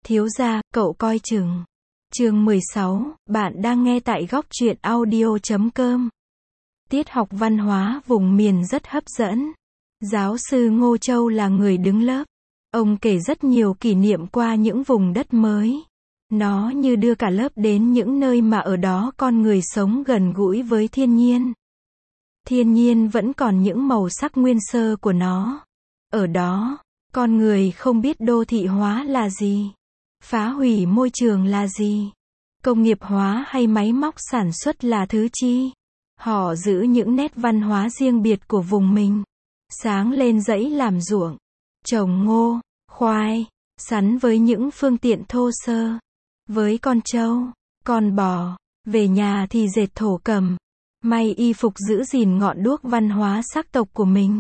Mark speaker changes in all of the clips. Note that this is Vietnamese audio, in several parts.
Speaker 1: Thiếu gia, cậu coi chừng. Chương 16, bạn đang nghe tại góc truyện audio.com. Tiết học văn hóa vùng miền rất hấp dẫn. Giáo sư Ngô Châu là người đứng lớp. Ông kể rất nhiều kỷ niệm qua những vùng đất mới. Nó như đưa cả lớp đến những nơi mà ở đó con người sống gần gũi với thiên nhiên. Thiên nhiên vẫn còn những màu sắc nguyên sơ của nó. Ở đó, con người không biết đô thị hóa là gì, phá hủy môi trường là gì, công nghiệp hóa hay máy móc sản xuất là thứ chi. Họ giữ những nét văn hóa riêng biệt của vùng mình. Sáng lên dãy làm ruộng, trồng ngô, khoai, sắn với những phương tiện thô sơ. Với con trâu, con bò, về nhà thì dệt thổ cẩm, may y phục giữ gìn ngọn đuốc văn hóa sắc tộc của mình.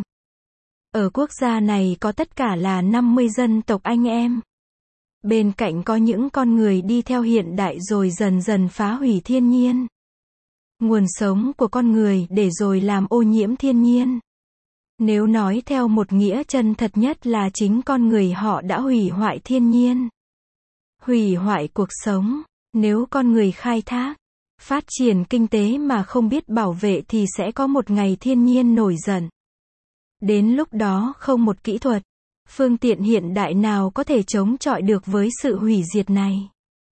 Speaker 1: Ở quốc gia này có tất cả là 50 dân tộc anh em. Bên cạnh có những con người đi theo hiện đại rồi dần dần phá hủy thiên nhiên. Nguồn sống của con người để rồi làm ô nhiễm thiên nhiên. Nếu nói theo một nghĩa chân thật nhất là chính con người họ đã hủy hoại thiên nhiên. Hủy hoại cuộc sống. Nếu con người khai thác, phát triển kinh tế mà không biết bảo vệ thì sẽ có một ngày thiên nhiên nổi giận. Đến lúc đó không một kỹ thuật, phương tiện hiện đại nào có thể chống chọi được với sự hủy diệt này.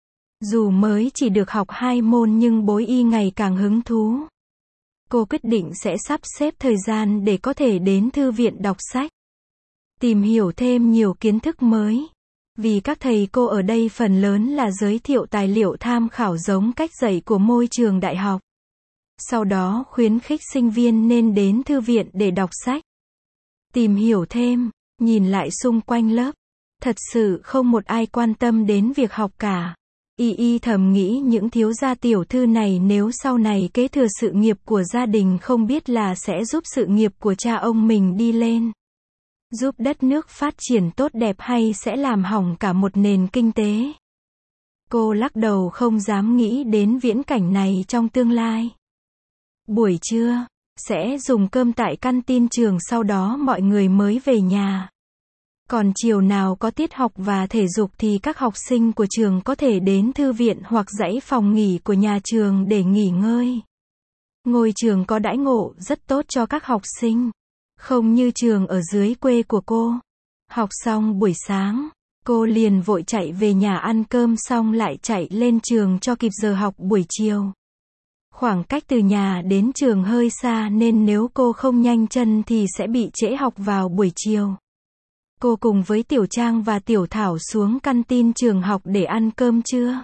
Speaker 1: Dù mới chỉ được học 2 môn nhưng bối y ngày càng hứng thú. Cô quyết định sẽ sắp xếp thời gian để có thể đến thư viện đọc sách. Tìm hiểu thêm nhiều kiến thức mới. Vì các thầy cô ở đây phần lớn là giới thiệu tài liệu tham khảo giống cách dạy của môi trường đại học. Sau đó khuyến khích sinh viên nên đến thư viện để đọc sách. Tìm hiểu thêm, nhìn lại xung quanh lớp. Thật sự không một ai quan tâm đến việc học cả. Y thầm nghĩ những thiếu gia tiểu thư này nếu sau này kế thừa sự nghiệp của gia đình không biết là sẽ giúp sự nghiệp của cha ông mình đi lên. Giúp đất nước phát triển tốt đẹp hay sẽ làm hỏng cả một nền kinh tế. Cô lắc đầu không dám nghĩ đến viễn cảnh này trong tương lai. Buổi trưa, sẽ dùng cơm tại căn tin trường sau đó mọi người mới về nhà. Còn chiều nào có tiết học và thể dục thì các học sinh của trường có thể đến thư viện hoặc dãy phòng nghỉ của nhà trường để nghỉ ngơi. Ngôi trường có đãi ngộ rất tốt cho các học sinh. Không như trường ở dưới quê của cô. Học xong buổi sáng, cô liền vội chạy về nhà ăn cơm xong lại chạy lên trường cho kịp giờ học buổi chiều. Khoảng cách từ nhà đến trường hơi xa nên nếu cô không nhanh chân thì sẽ bị trễ học vào buổi chiều. Cô cùng với Tiểu Trang và Tiểu Thảo xuống căn tin trường học để ăn cơm trưa.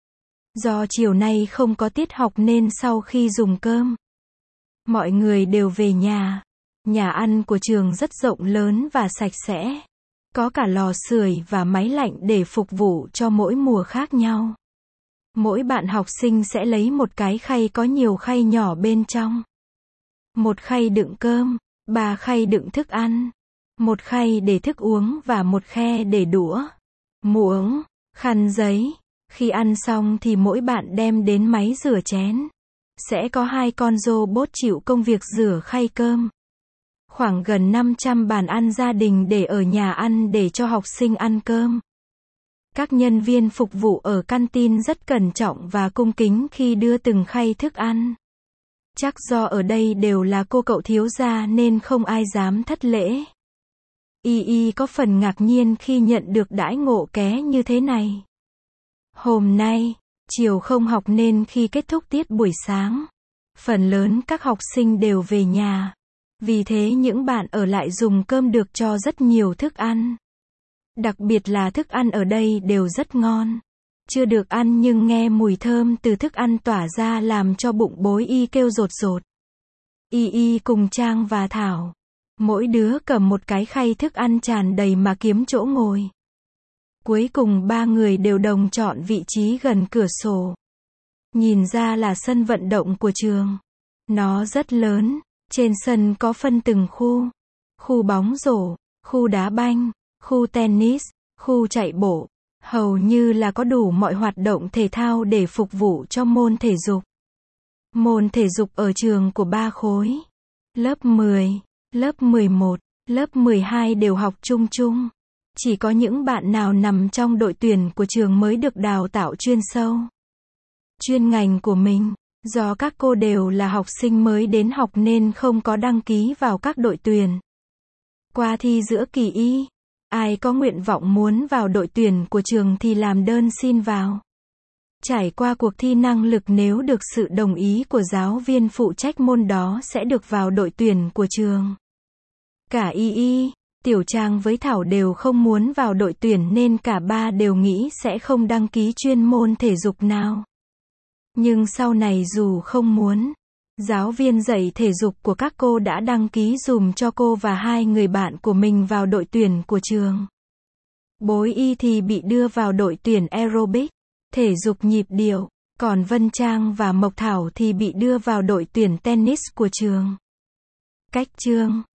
Speaker 1: Do chiều nay không có tiết học nên sau khi dùng cơm, mọi người đều về nhà. Nhà ăn của trường rất rộng lớn và sạch sẽ. Có cả lò sưởi và máy lạnh để phục vụ cho mỗi mùa khác nhau. Mỗi bạn học sinh sẽ lấy một cái khay có nhiều khay nhỏ bên trong. Một khay đựng cơm, 3 khay đựng thức ăn, một khay để thức uống và một khe để đũa, muỗng, khăn giấy. Khi ăn xong thì mỗi bạn đem đến máy rửa chén. Sẽ có 2 con robot chịu công việc rửa khay cơm. Khoảng gần 500 bàn ăn gia đình để ở nhà ăn để cho học sinh ăn cơm. Các nhân viên phục vụ ở căn tin rất cẩn trọng và cung kính khi đưa từng khay thức ăn. Chắc do ở đây đều là cô cậu thiếu gia nên không ai dám thất lễ. Y có phần ngạc nhiên khi nhận được đãi ngộ ké như thế này. Hôm nay, chiều không học nên khi kết thúc tiết buổi sáng, phần lớn các học sinh đều về nhà. Vì thế những bạn ở lại dùng cơm được cho rất nhiều thức ăn. Đặc biệt là thức ăn ở đây đều rất ngon. Chưa được ăn nhưng nghe mùi thơm từ thức ăn tỏa ra làm cho bụng bối Y kêu rột rột. Y cùng Trang và Thảo, mỗi đứa cầm một cái khay thức ăn tràn đầy mà kiếm chỗ ngồi. Cuối cùng 3 người đều đồng chọn vị trí gần cửa sổ. Nhìn ra là sân vận động của trường. Nó rất lớn. Trên sân có phân từng khu. Khu bóng rổ, khu đá banh, khu tennis, khu chạy bộ. Hầu như là có đủ mọi hoạt động thể thao để phục vụ cho môn thể dục. Môn thể dục ở trường của 3 khối. Lớp 10, lớp 11, lớp 12 đều học chung chung. Chỉ có những bạn nào nằm trong đội tuyển của trường mới được đào tạo chuyên sâu, chuyên ngành của mình. Do các cô đều là học sinh mới đến học nên không có đăng ký vào các đội tuyển. Qua thi giữa kỳ y, ai có nguyện vọng muốn vào đội tuyển của trường thì làm đơn xin vào. Trải qua cuộc thi năng lực, nếu được sự đồng ý của giáo viên phụ trách môn đó sẽ được vào đội tuyển của trường. Cả Y, Tiểu Trang với Thảo đều không muốn vào đội tuyển nên cả ba đều nghĩ sẽ không đăng ký chuyên môn thể dục nào. Nhưng sau này dù không muốn, giáo viên dạy thể dục của các cô đã đăng ký dùm cho cô và hai người bạn của mình vào đội tuyển của trường. Bối Y thì bị đưa vào đội tuyển aerobic, thể dục nhịp điệu, còn Vân Trang và Mộc Thảo thì bị đưa vào đội tuyển tennis của trường. Cách chương